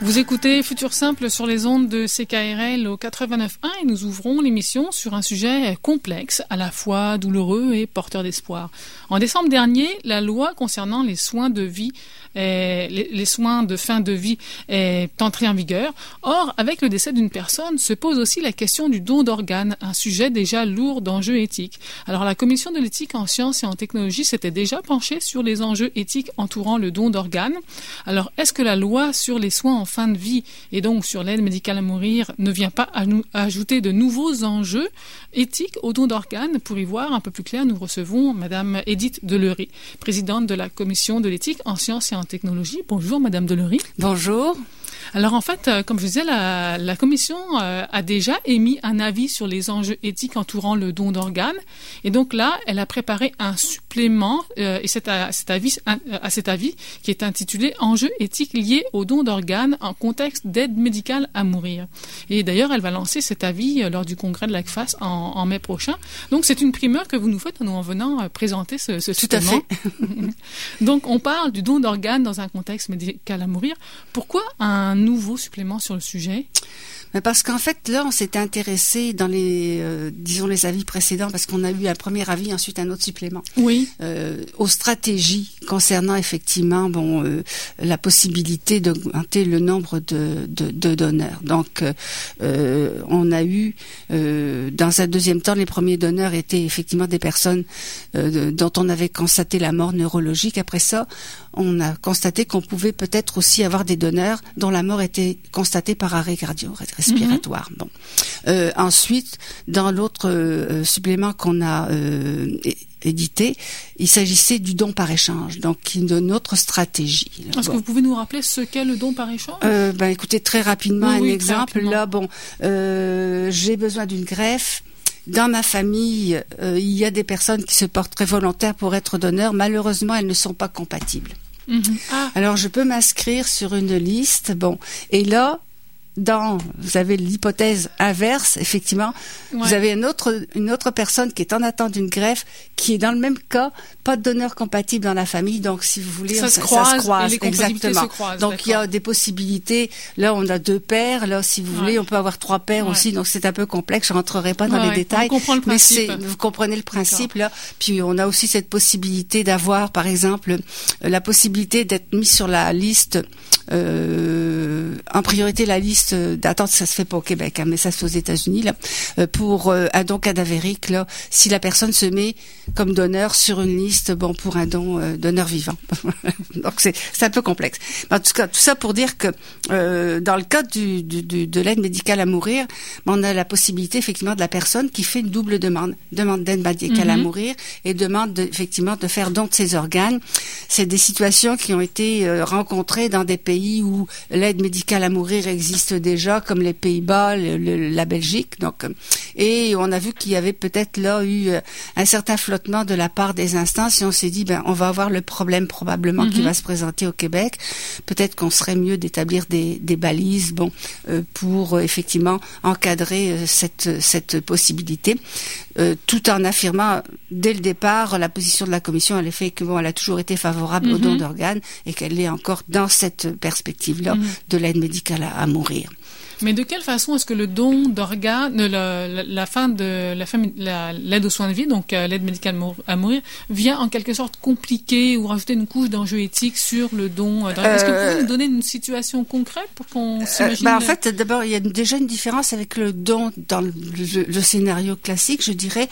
Vous écoutez Futur Simple sur les ondes de CKRL au 89.1 et nous ouvrons l'émission sur un sujet complexe, à la fois douloureux et porteur d'espoir. En décembre dernier, la loi concernant les soins de vie, les soins de fin de vie est entrée en vigueur. Or, avec le décès d'une personne, se pose aussi la question du don d'organes, un sujet déjà lourd d'enjeux éthiques. Alors, la commission de l'éthique en sciences et en technologie s'était déjà penchée sur les enjeux éthiques entourant le don d'organes. Alors, est-ce que la loi sur les soins en fin de vie et donc sur l'aide médicale à mourir ne vient pas ajouter de nouveaux enjeux éthiques au don d'organes? Pour y voir un peu plus clair, nous recevons Madame Édith Deleury, présidente de la commission de l'éthique en sciences et en technologie. Bonjour Madame Deleury. Bonjour. Alors en fait, comme je disais, la commission a déjà émis un avis sur les enjeux éthiques entourant le don d'organes. Et donc là, elle a préparé un supplément et c'est à cet avis qui est intitulé « Enjeux éthiques liés au don d'organes en contexte d'aide médicale à mourir ». Et d'ailleurs, elle va lancer cet avis lors du congrès de l'ACFAS en mai prochain. Donc c'est une primeur que vous nous faites en venant présenter ce supplément. Tout à fait. Donc on parle du don d'organes dans un contexte médical à mourir. Pourquoi un nouveau supplément sur le sujet? Parce qu'en fait, là, on s'était intéressé dans les avis précédents, parce qu'on a eu un premier avis, ensuite un autre supplément. Oui. Aux stratégies concernant effectivement, la possibilité d'augmenter le nombre de donneurs. Donc, on a eu, dans un deuxième temps, les premiers donneurs étaient effectivement des personnes dont on avait constaté la mort neurologique. Après ça, on a constaté qu'on pouvait peut-être aussi avoir des donneurs dont la mort était constatée par arrêt cardio-respiratoire. Bon. Ensuite, dans l'autre supplément qu'on a édité, il s'agissait du don par échange, donc d'une autre stratégie. Est-ce que vous pouvez nous rappeler ce qu'est le don par échange? Écoutez, très rapidement, un exemple. Là, j'ai besoin d'une greffe. Dans ma famille, il y a des personnes qui se portent très volontaires pour être donneurs. Malheureusement, elles ne sont pas compatibles. Alors, je peux m'inscrire sur une liste. Et là, vous avez l'hypothèse inverse, effectivement. Ouais. Vous avez une autre personne qui est en attente d'une greffe, qui est dans le même cas, pas de donneur compatible dans la famille. Donc, si vous voulez, ça se croise. Et les exactement. Se croisent, donc, il y a des possibilités. Là, on a 2 paires. Là, si vous voulez, on peut avoir 3 paires aussi. Donc, c'est un peu complexe. Je rentrerai pas dans les détails. On comprend le principe. Mais vous comprenez le principe, là. Puis, on a aussi cette possibilité d'avoir, par exemple, la possibilité d'être mis sur la liste, en priorité, la liste d'attente, ça se fait pas au Québec, mais ça se fait aux États-Unis, là, pour un don cadavérique, là, si la personne se met comme donneur sur une liste, pour un don donneur vivant. Donc c'est un peu complexe. En tout cas, tout ça pour dire que dans le cas de l'aide médicale à mourir, on a la possibilité effectivement de la personne qui fait une double demande d'aide médicale à mourir et demande effectivement de faire don de ses organes. C'est des situations qui ont été rencontrées dans des pays où l'aide médicale à mourir existe déjà, comme les Pays-Bas, la Belgique. Donc, et on a vu qu'il y avait peut-être là eu un certain flottement de la part des instances et on s'est dit, on va avoir le problème probablement qui va se présenter au Québec. Peut-être qu'on serait mieux d'établir des balises, pour effectivement encadrer cette possibilité, tout en affirmant dès le départ la position de la commission à l'effet que elle a toujours été favorable au don d'organes et qu'elle est encore dans cette perspective-là de l'aide médicale à mourir. Mais de quelle façon est-ce que le don d'organes, l'aide aux soins de vie, donc l'aide médicale à mourir, vient en quelque sorte compliquer ou rajouter une couche d'enjeux éthiques sur le don d'organes? Est-ce que vous pouvez nous donner une situation concrète pour qu'on s'imagine? En fait, d'abord, il y a déjà une différence avec le don dans le scénario classique, je dirais.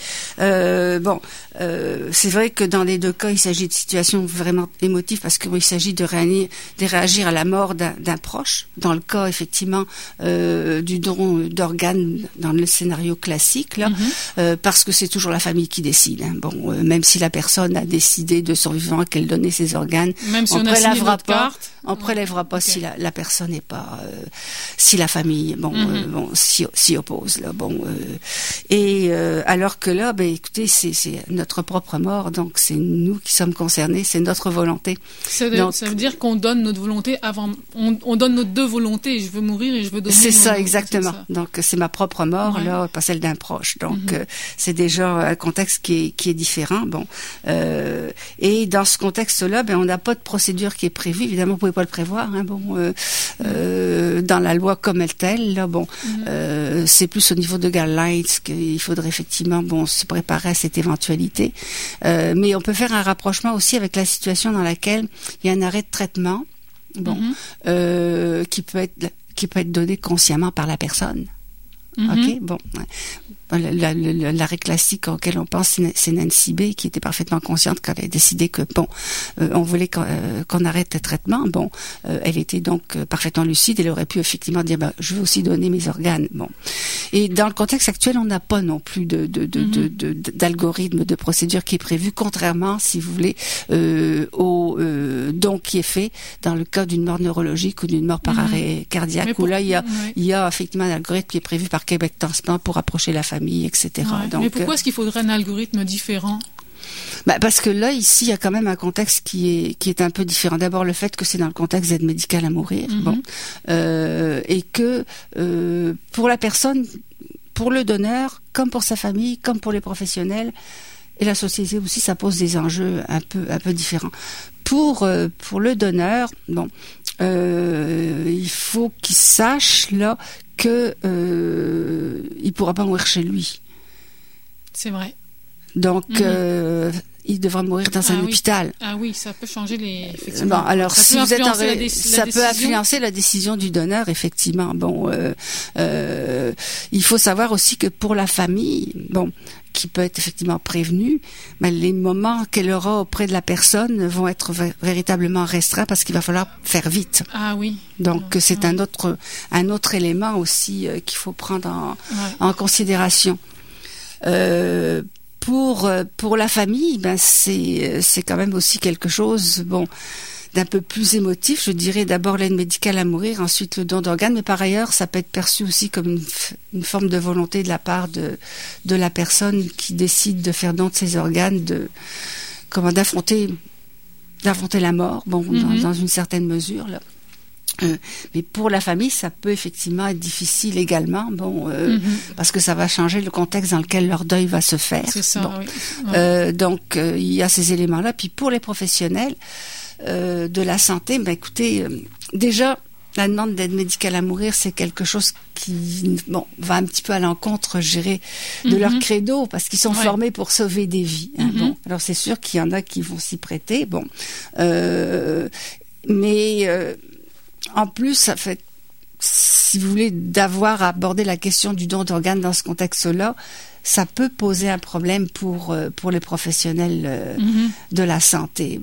C'est vrai que dans les 2 cas, il s'agit de situations vraiment émotives parce qu'il s'agit de réagir à la mort d'un proche. Dans le cas, effectivement, du don d'organes dans le scénario classique, là, parce que c'est toujours la famille qui décide. Même si la personne a décidé de son vivant qu'elle donnait ses organes, même si on a signé notre carte, on prélèvera pas si la personne n'est pas, si la famille, s'y oppose, là, alors que là, écoutez, c'est notre propre mort, donc c'est nous qui sommes concernés, c'est notre volonté. Ça veut dire qu'on donne notre volonté avant, on donne nos 2 volontés, je veux mourir et je veux donner. C'est ça, exactement. Donc, c'est ma propre mort, là, pas celle d'un proche. Donc, c'est déjà un contexte qui est différent. Et dans ce contexte-là, on n'a pas de procédure qui est prévue. Évidemment, vous pouvez pas le prévoir. dans la loi comme telle. Là, bon, c'est plus au niveau de guidelines qu'il faudrait effectivement se préparer à cette éventualité. Mais on peut faire un rapprochement aussi avec la situation dans laquelle il y a un arrêt de traitement, qui peut être donné consciemment par la personne. OK, bon. L'arrêt classique auquel on pense, c'est Nancy B, qui était parfaitement consciente quand elle a décidé que, on voulait qu'on arrête le traitement. Bon, elle était donc parfaitement lucide. Elle aurait pu effectivement dire, je veux aussi donner mes organes. Bon. Et dans le contexte actuel, on n'a pas non plus d'algorithme, de procédure qui est prévu, contrairement, si vous voulez, au don qui est fait dans le cas d'une mort neurologique ou d'une mort par arrêt cardiaque, où là, il y a effectivement un algorithme qui est prévu par Québec Transplant pour approcher la famille, etc. Ouais. Donc, mais pourquoi est-ce qu'il faudrait un algorithme différent? Parce que là, ici, il y a quand même un contexte qui est un peu différent. D'abord, le fait que c'est dans le contexte d'aide médicale à mourir, et que pour la personne, pour le donneur, comme pour sa famille, comme pour les professionnels, et la société aussi, ça pose des enjeux un peu différents. Pour le donneur, il faut qu'il sache là que il pourra pas mourir chez lui. C'est vrai. Donc il devra mourir dans un hôpital. Ah oui, ça peut changer les. Alors si vous êtes ça peut influencer la décision du donneur, effectivement. Il faut savoir aussi que pour la famille, qui peut être effectivement prévenue, les moments qu'elle aura auprès de la personne vont être véritablement restreints parce qu'il va falloir faire vite. Ah oui. Donc c'est un autre élément aussi qu'il faut prendre en considération. Pour la famille, c'est quand même aussi quelque chose d'un peu plus émotif. Je dirais d'abord l'aide médicale à mourir, ensuite le don d'organes, mais par ailleurs ça peut être perçu aussi comme une forme de volonté de la part de la personne qui décide de faire don de ses organes, d'affronter la mort, dans une certaine mesure là. Mais pour la famille, ça peut effectivement être difficile également, parce que ça va changer le contexte dans lequel leur deuil va se faire. C'est ça, oui. Donc, il y a ces éléments-là. Puis pour les professionnels de la santé, écoutez, déjà, la demande d'aide médicale à mourir, c'est quelque chose qui va un petit peu à l'encontre, je dirais, de leur credo, parce qu'ils sont formés pour sauver des vies. Alors c'est sûr qu'il y en a qui vont s'y prêter, mais en plus, ça fait, si vous voulez, d'avoir abordé la question du don d'organes dans ce contexte-là, ça peut poser un problème pour les professionnels de la santé.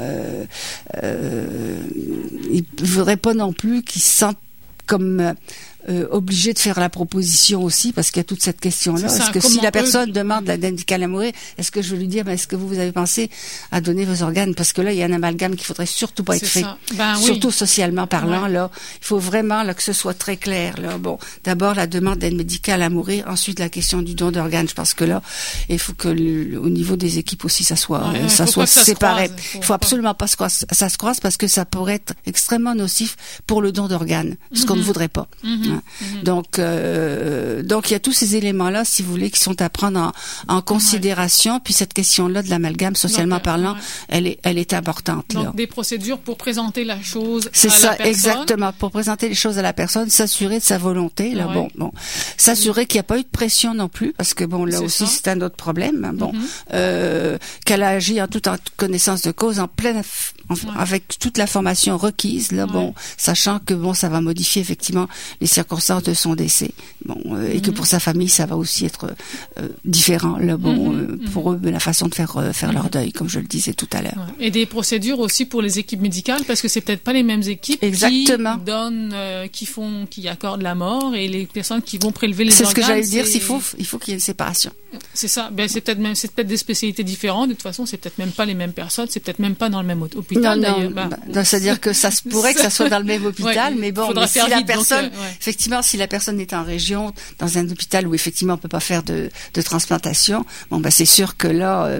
Il ne faudrait pas non plus qu'ils se sentent comme obligé de faire la proposition aussi, parce qu'il y a toute cette question-là. Est-ce que si la personne demande l'aide médicale à mourir, est-ce que je veux lui dire, est-ce que vous avez pensé à donner vos organes? Parce que là, il y a un amalgame qu'il faudrait surtout pas être fait. Surtout socialement parlant, là. Il faut vraiment, là, que ce soit très clair, là. D'abord, la demande d'aide médicale à mourir, ensuite la question du don d'organes. Je pense que là, il faut que au niveau des équipes aussi, ça soit séparé. Il faut absolument pas que ça se croise, parce que ça pourrait être extrêmement nocif pour le don d'organes, ce qu'on ne voudrait pas. Donc il y a tous ces éléments-là, si vous voulez, qui sont à prendre en considération. Puis cette question-là de l'amalgame, socialement parlant, elle est importante. Donc là. Des procédures pour présenter la chose c'est à ça, la personne. Exactement, pour présenter les choses à la personne, s'assurer de sa volonté. Là, s'assurer qu'il n'y a pas eu de pression non plus, parce que là aussi c'est un autre problème. Qu'elle a agi en toute connaissance de cause, avec toute la formation requise. Là, sachant que ça va modifier effectivement les circonstances de son décès. Et que pour sa famille, ça va aussi être différent. Là, pour eux, la façon de faire leur deuil, comme je le disais tout à l'heure. Et des procédures aussi pour les équipes médicales, parce que c'est peut-être pas les mêmes équipes qui donnent, qui accordent la mort, et les personnes qui vont prélever les organes. C'est ce que j'allais dire. Il faut qu'il y ait une séparation. C'est ça. C'est peut-être des spécialités différentes. De toute façon, c'est peut-être même pas les mêmes personnes. C'est peut-être même pas dans le même hôpital. Non, c'est-à-dire que ça se pourrait que ça soit dans le même hôpital, mais si la personne, effectivement, si la personne est en région, dans un hôpital où effectivement on peut pas faire de transplantation, c'est sûr que là,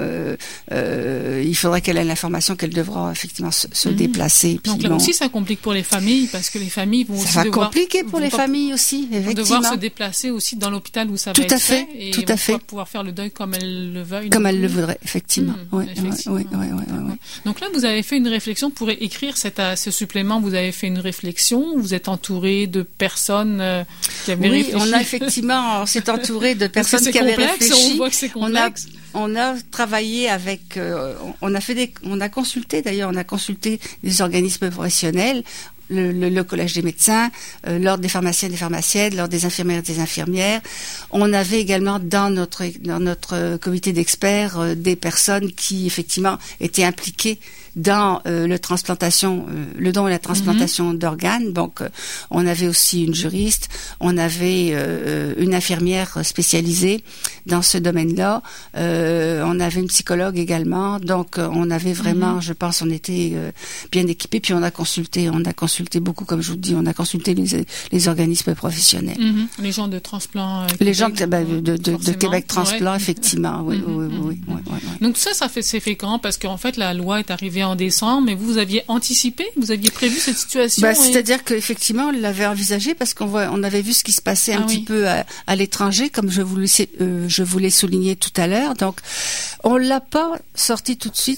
il faudrait qu'elle ait l'information qu'elle devra effectivement se déplacer. Donc là aussi, ça complique pour les familles, parce que les familles vont aussi compliquer pour les familles aussi, effectivement. Vont devoir se déplacer aussi dans l'hôpital où ça va être fait. Et tout à fait. Pouvoir faire le deuil comme elles le veuillent. Comme elles le voudraient, effectivement. Oui. Donc là, vous avez fait une réflexion pour écrire ce supplément. Vous avez fait une réflexion. Vous êtes êtes entouré de personnes qui avaient réfléchi. On s'est entouré de personnes qui avaient réfléchi. On voit que c'est complexe. On a travaillé avec, on a consulté des organismes professionnels. Le Collège des médecins, l'Ordre des pharmaciens et des pharmaciennes, l'Ordre des infirmières et des infirmières. On avait également dans notre comité d'experts des personnes qui effectivement étaient impliquées dans le don et la transplantation d'organes. Donc, on avait aussi une juriste, on avait une infirmière spécialisée dans ce domaine-là, on avait une psychologue également. Donc, on avait vraiment, je pense, on était bien équipés. Puis on a consulté beaucoup, comme je vous dis, on a consulté les organismes professionnels. Les gens de transplant. Les gens de Québec Transplant, effectivement. Oui. Donc ça c'est fréquent parce qu'en fait la loi est arrivée en décembre, mais vous aviez anticipé, vous aviez prévu cette situation. C'est-à-dire qu'effectivement, on l'avait envisagé parce qu'on avait vu ce qui se passait un petit peu à l'étranger, comme je vous l'ai souligné tout à l'heure. Donc, on l'a pas sorti tout de suite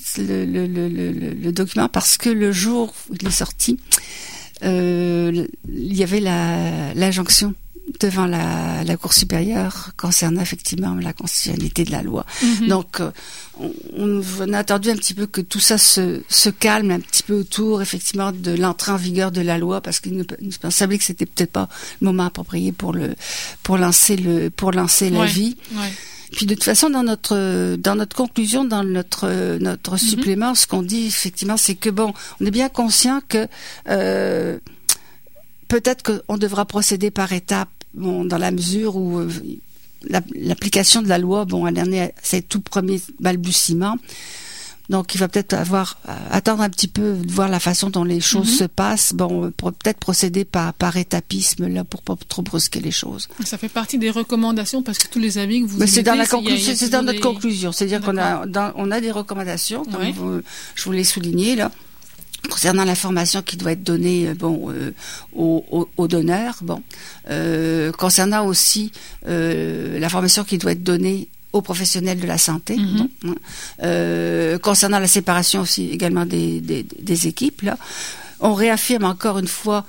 le document parce que le jour où il est sorti, il y avait l'injonction devant la Cour supérieure concernant effectivement la constitutionnalité de la loi. Donc, on a attendu un petit peu que tout ça se calme un petit peu autour effectivement de l'entrée en vigueur de la loi, parce qu'il nous semblait que c'était peut-être pas le moment approprié pour lancer l'avis. Ouais. Puis de toute façon, dans notre conclusion, dans notre supplément, ce qu'on dit effectivement, c'est que on est bien conscient que peut-être qu'on devra procéder par étapes, dans la mesure où l'application de la loi, elle en est à ses tout premiers balbutiements. Donc, il va peut-être attendre un petit peu de voir la façon dont les choses se passent. Pour peut-être procéder par étapisme là, pour pas trop brusquer les choses. Ça fait partie des recommandations parce que tous les avis que vous c'est dans la conclusion, c'est dans notre conclusion. C'est-à-dire qu'on a des recommandations, comme je vous l'ai souligné là, concernant l'information qui doit être donnée aux donneurs. Concernant aussi l'information qui doit être donnée aux professionnels de la santé. Concernant la séparation aussi également des équipes, là, on réaffirme encore une fois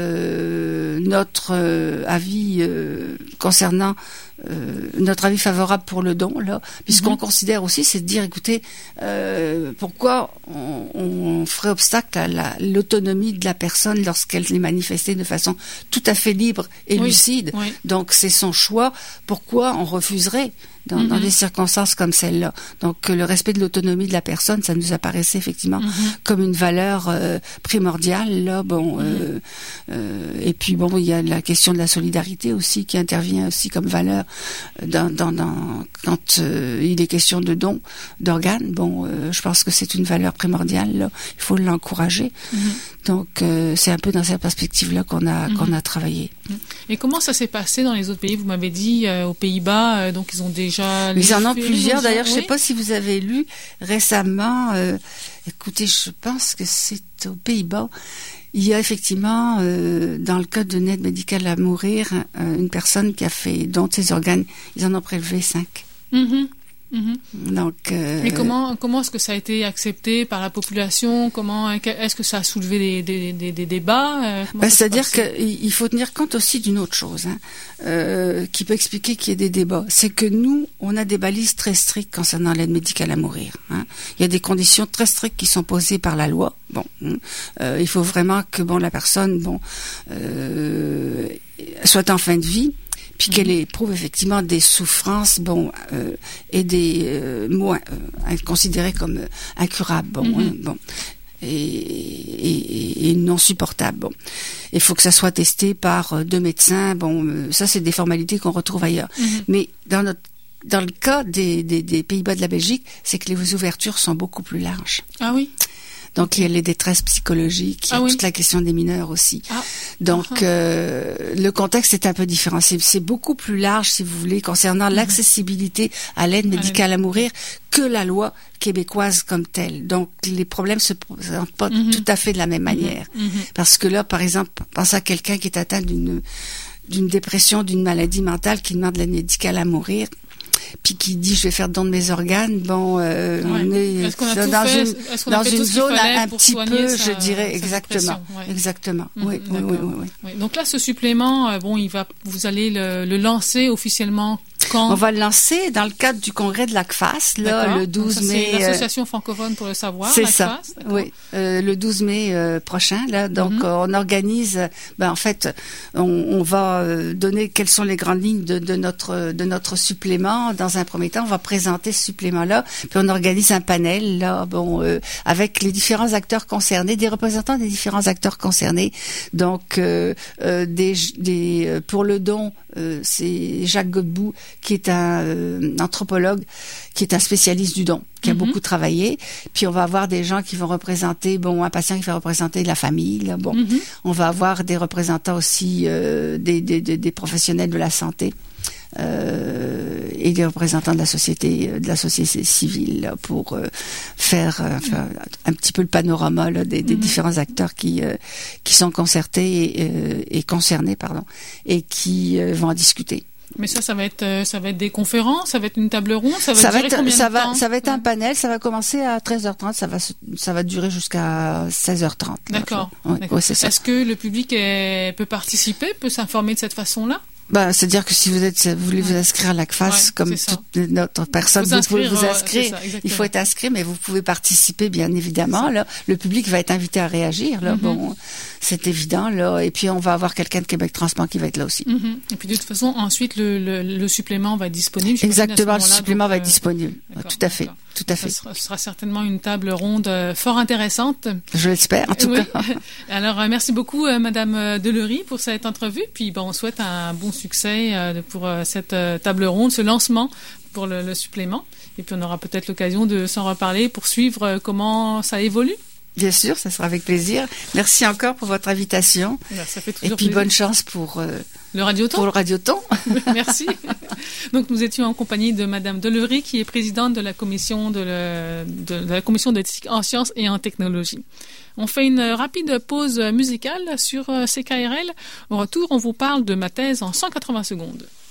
notre avis concernant notre avis favorable pour le don, là, puisqu'on considère aussi, c'est de dire, écoutez, pourquoi on ferait obstacle à l'autonomie de la personne lorsqu'elle est manifestée de façon tout à fait libre et lucide. Donc c'est son choix. Pourquoi on refuserait dans des circonstances comme celle-là? Donc le respect de l'autonomie de la personne, ça nous apparaissait effectivement comme une valeur primordiale là. Et puis il y a la question de la solidarité aussi qui intervient aussi comme valeur quand il est question de don d'organes. Je pense que c'est une valeur primordiale là. Il faut l'encourager. Donc c'est un peu dans cette perspective-là qu'on a travaillé. Et comment ça s'est passé dans les autres pays? Vous m'avez dit aux Pays-Bas, donc ils ont déjà... Ils en ont plusieurs. D'ailleurs, je ne sais pas si vous avez lu récemment, écoutez, je pense que c'est aux Pays-Bas, il y a effectivement, dans le cas d'une aide médicale à mourir, une personne qui a fait don de ses organes. Ils en ont prélevé 5. Donc, mais comment est-ce que ça a été accepté par la population? Est-ce que ça a soulevé des débats? C'est-à-dire qu'il faut tenir compte aussi d'une autre chose, qui peut expliquer qu'il y ait des débats. C'est que nous, on a des balises très strictes concernant l'aide médicale à mourir. Il y a des conditions très strictes qui sont posées par la loi. Il faut vraiment que la personne soit en fin de vie, puis qu'elle éprouve effectivement des souffrances, et des maux considérés comme incurables, et non supportables. Il faut que ça soit testé par 2 médecins. Ça c'est des formalités qu'on retrouve ailleurs. Mais dans le cas des Pays-Bas de la Belgique, c'est que les ouvertures sont beaucoup plus larges. Ah oui. Donc, il y a les détresses psychologiques, il y a toute la question des mineurs aussi. Donc, le contexte est un peu différent. C'est beaucoup plus large, si vous voulez, concernant l'accessibilité à l'aide médicale à mourir que la loi québécoise comme telle. Donc, les problèmes se présentent pas tout à fait de la même manière. Parce que là, par exemple, pensez à quelqu'un qui est atteint d'une dépression, d'une maladie mentale qui demande l'aide médicale à mourir. puis qui dit je vais faire don de mes organes, bon, on est dans une zone un petit peu, je dirais, exactement. Oui. Donc là, ce supplément, vous allez le lancer officiellement. Quand? On va le lancer dans le cadre du congrès de l'ACFAS, là, le 12 mai. C'est l'Association francophone pour le savoir. C'est ça. Oui, le 12 mai prochain, là. Donc, on organise. En fait, on va donner quelles sont les grandes lignes de notre supplément. Dans un premier temps, on va présenter ce supplément-là, puis on organise un panel, là, avec les différents acteurs concernés, des représentants des différents acteurs concernés. Donc, pour le don, c'est Jacques Godbout, qui est un anthropologue, qui est un spécialiste du don, qui a beaucoup travaillé. Puis on va avoir des gens qui vont représenter, un patient qui va représenter la famille. Là, on va avoir des représentants aussi, des professionnels de la santé. Et des représentants de la société civile là, pour faire un petit peu le panorama là, des différents acteurs qui sont concertés et concernés et qui vont en discuter. Mais ça va être des conférences, ça va être une table ronde, ça va durer combien de temps? Ça va être un panel, ça va commencer à 13h30, ça va durer jusqu'à 16h30. Là, D'accord. Ouais, c'est ça. Est-ce que le public peut participer, peut s'informer de cette façon-là? C'est-à-dire que si vous voulez vous inscrire à l'ACFAS, comme toute notre personne, vous pouvez vous inscrire. Il faut être inscrit, mais vous pouvez participer, bien évidemment. Là, le public va être invité à réagir. Là, c'est évident. Là, et puis on va avoir quelqu'un de Québec Transplant qui va être là aussi. Et puis de toute façon, ensuite le supplément va être disponible. Exactement, le supplément va être disponible. Tout à fait. Tout à fait. Ce sera certainement une table ronde fort intéressante. Je l'espère, en tout cas. Alors, merci beaucoup, Madame Delury, pour cette entrevue. Puis, on souhaite un bon succès pour cette table ronde, ce lancement pour le supplément. Et puis, on aura peut-être l'occasion de s'en reparler pour suivre comment ça évolue. Bien sûr, ça sera avec plaisir. Merci encore pour votre invitation. Ça fait toujours et puis, plaisir. Bonne chance pour le Radioton. Pour le Radioton. Merci. Donc, nous étions en compagnie de Madame Delury, qui est présidente de la commission de la commission d'éthique en sciences et en technologie. On fait une rapide pause musicale sur CKRL. Au retour, on vous parle de ma thèse en 180 secondes.